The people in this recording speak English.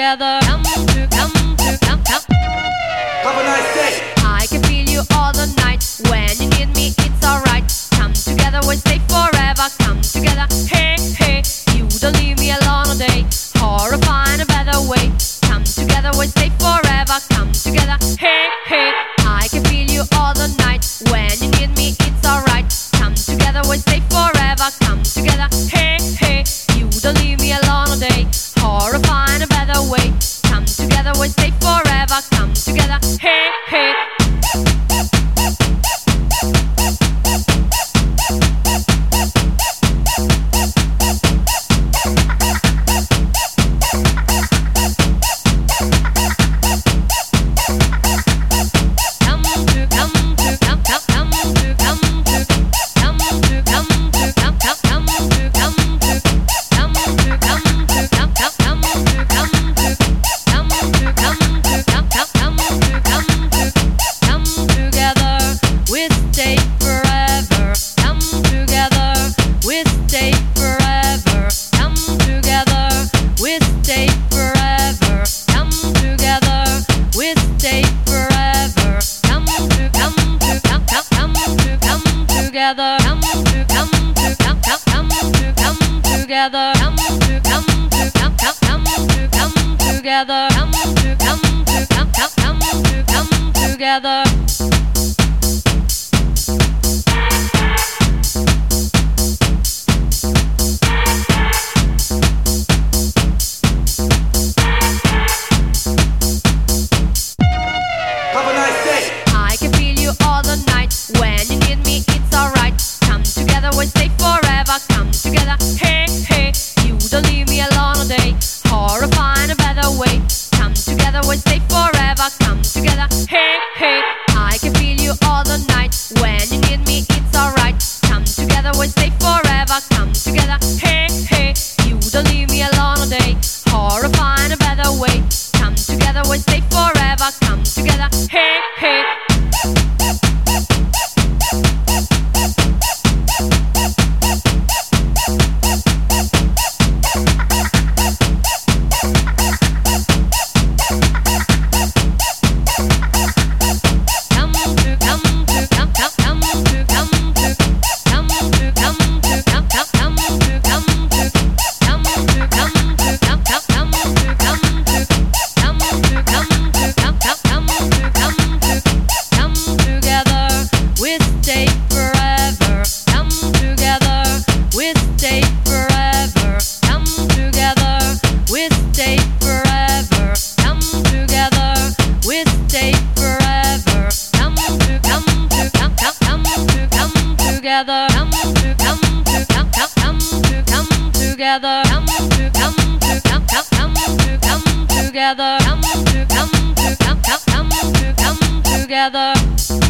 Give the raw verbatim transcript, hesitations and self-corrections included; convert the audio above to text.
together. Come to, come to, come, come. Have a nice day. I can feel you all the night. When you need me, it's alright. Come together, we'll stay forever. Come together, hey, hey. You don't leave me alone all day. Or find a better way. Come together, we'll stay forever. Come together, hey, hey. I can feel you all the night. When you need me, it's alright. Come together, we'll stay forever. Come together, hey, hey. You don't leave me alone all day. Or find a better way. Come together, we'll stay forever. Come together, hey, hey. Together, come to, come to, come, come, come to, come together, come to, come to, come, come, come to, come together, come to, come to, come, come, come to, come together. Have a nice day. I can feel you all the night. When you need me, it's alright. Come together, we'll stay forever. Come together, hey, hey. You don't leave me alone all day. Or find a better way. Come together, we'll stay forever. Come together, hey, hey. I can feel you all the night. When you need me, it's alright. Come together, we'll stay forever. Come together, hey, hey. You don't leave me alone all day. Or find a better way. Come together, we'll stay forever. Come together, hey, hey. Together, come to, come to, come, come, come to, come together, come to, come to, come, come, come to, come together, come to, come to, come, come, come to, come together.